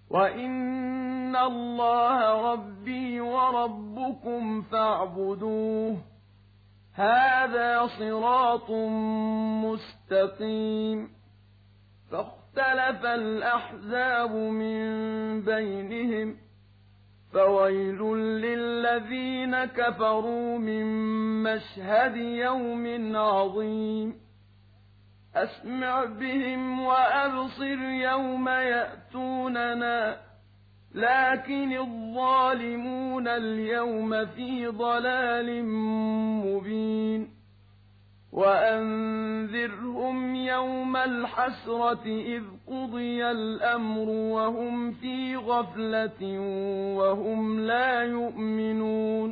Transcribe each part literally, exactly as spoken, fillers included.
وَإِنَّ اللَّهَ رَبِّي وَرَبُّكُمْ فَاعْبُدُوهُ هَٰذَا صِرَاطٌ مُّسْتَقِيمٌ فَاخْتَلَفَ الْأَحْزَابُ مِن بَيْنِهِمْ فَوَيْلٌ لِّلَّذِينَ كَفَرُوا مِن مَّشْهَدِ يَوْمٍ عَظِيمٍ أَسْمِعْ بِهِمْ وَأَبْصِرْ يَوْمَ يَأْتُونَنَا لَٰكِنِ الظَّالِمُونَ الْيَوْمَ فِي ضَلَالٍ مُّبِينٍ وَأَنذِرْهُمْ يَوْمَ الْحَسْرَةِ إِذْ قُضِيَ الْأَمْرُ وَهُمْ فِي غَفْلَةٍ وَهُمْ لَا يُؤْمِنُونَ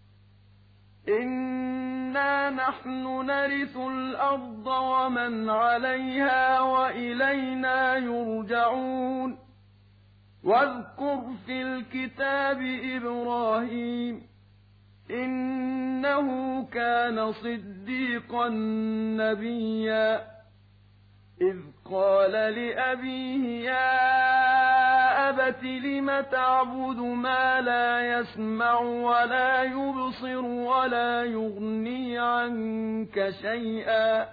إِنَّا نَحْنُ نَرِثُ الْأَرْضَ وَمَنْ عَلَيْهَا وَإِلَيْنَا يُرْجَعُونَ وَاذْكُرْ فِي الْكِتَابِ إِبْرَاهِيمَ إِنَّهُ كَانَ صِدِّيقًا نَّبِيًّا إِذْ قَالَ لِأَبِيهِ يَا أَبَتِ لِمَ تَعْبُدُ مَا لَا يَسْمَعُ وَلَا يُبْصِرُ وَلَا يُغْنِي عَنكَ شَيْئًا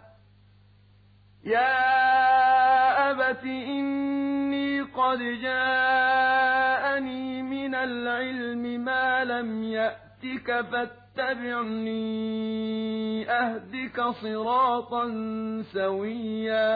يَا أَبَتِ إِنِّي قَدْ جَاءَنِي مِنَ الْعِلْمِ مَا لَمْ يَأْتِكَ فَاتَّبِعْنِي أَهْدِكَ صِرَاطًا سَوِيًّا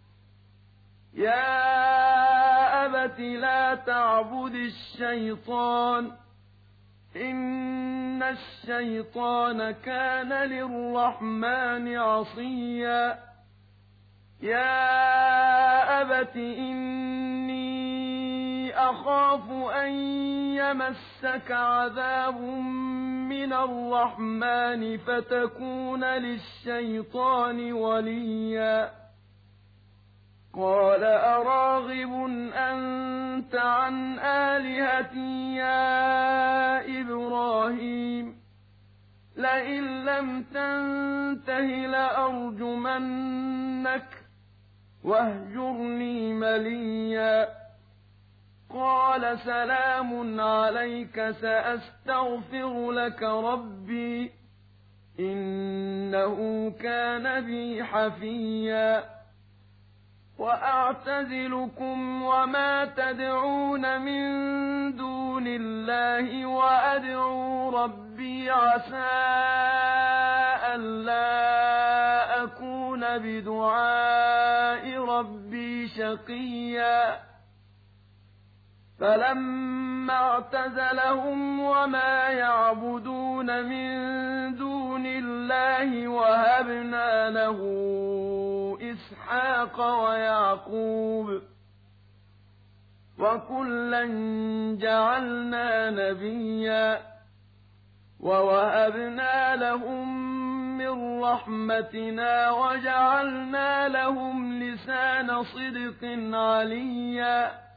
يَا أَبَتِ لَا تَعْبُدِ الشَّيْطَانَ إِنَّ الشَّيْطَانَ كَانَ لِلرَّحْمَٰنِ عَصِيًّا يَا أَبَتِ إِنِّي أَخَافُ أَن يَمَسَّكَ عَذَابٌ مِّنَ الرَّحْمَٰنِ فَتَكُونَ لِلشَّيْطَانِ وَلِيًّا قَالَ أَرَاغِبٌ أَنتَ عَنْ آلِهَتِي يَا إِبْرَاهِيمُ لَئِن لَّمْ تَنتَهِ لَأَرْجُمَنَّكَ وَاهْجُرْنِي مَلِيًّا قَالَ سَلَامٌ عَلَيْكَ سَأَسْتَغْفِرُ لَكَ رَبِّي إِنَّهُ كَانَ بِي حَفِيًّا وَأَعْتَزِلُكُمْ وَمَا تَدْعُونَ مِن دُونِ اللَّهِ وَأَدْعُو رَبِّي عَسَىٰ أَلَّا أَكُونَ بِدُعَاءِ رَبِّي شَقِيًّا فَلَمَّا اعْتَزَلَهُمْ وَمَا يَعْبُدُونَ مِن دُونِ اللَّهِ وَهَبْنَا لَهُ إِسْحَاقَ وَيَعْقُوبَ وَكُلًّا جَعَلْنَا نَبِيًّا وَوَهَبْنَا لَهُم مِّن رَّحْمَتِنَا وَجَعَلْنَا لَهُمْ لِسَانَ صِدْقٍ عَلِيًّا